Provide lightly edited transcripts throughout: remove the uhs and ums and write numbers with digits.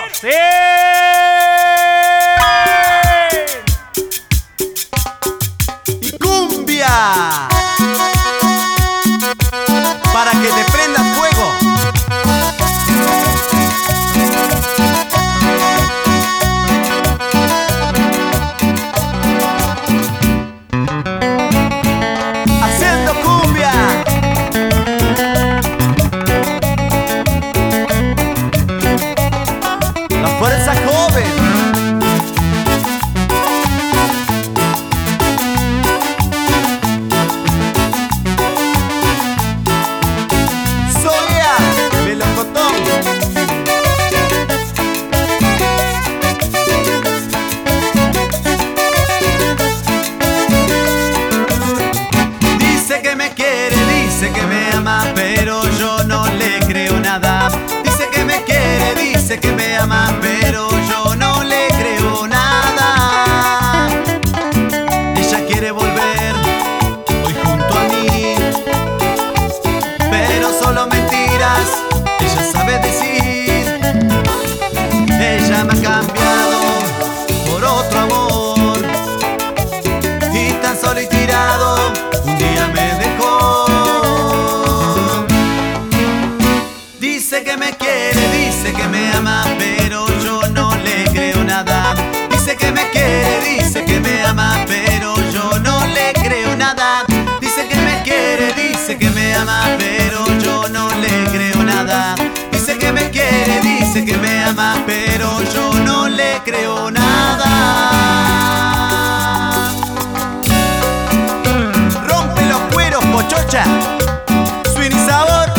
¡Sí! Y cumbia para que te prenda fuego. Haciendo cumbia. La fuerza joven. Dice que me ama, pero yo no le creo nada. Dice que me quiere, dice que me ama, pero yo no le creo nada. Ella quiere volver hoy junto a mí, pero solo mentiras ella sabe decir. Ella me ha cambiado por otro amor, y tan solo y tirado un día me dejó. Dice que me quiere, dice que me ama, pero yo no le creo nada. Dice que me quiere, dice que me ama, pero yo no le creo nada. Dice que me quiere, dice que me ama, pero yo no le creo nada. Dice que me quiere, dice que me ama, pero yo no le creo nada. Rompe los cueros, pochocha. Swing y sabor.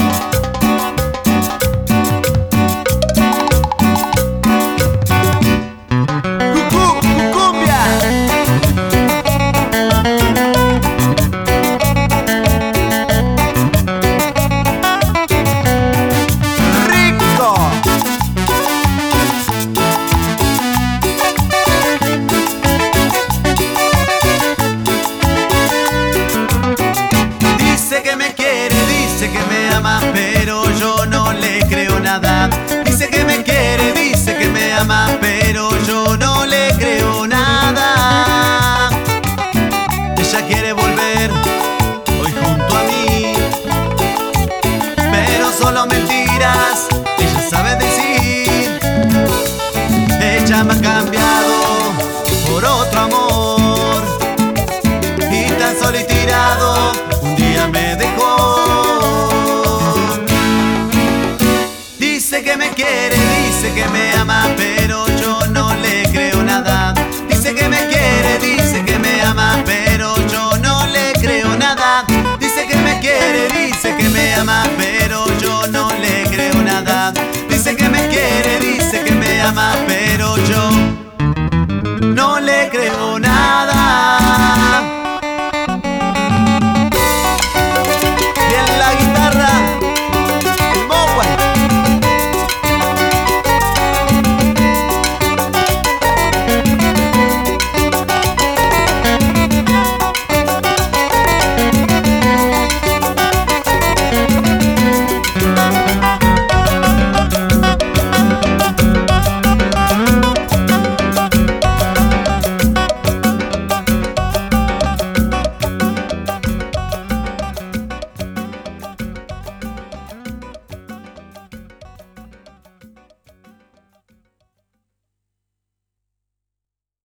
Dice que me quiere, dice que me ama, pero yo no le creo nada. Dice que me quiere, dice que me ama, pero yo no le creo nada. Ella quiere volver hoy junto a mí, pero solo mentiras ella sabe decir. Ella me ha cambiado por otro amor, y tan solo y tirado un día me dejó. Dice que me quiere, dice que me ama,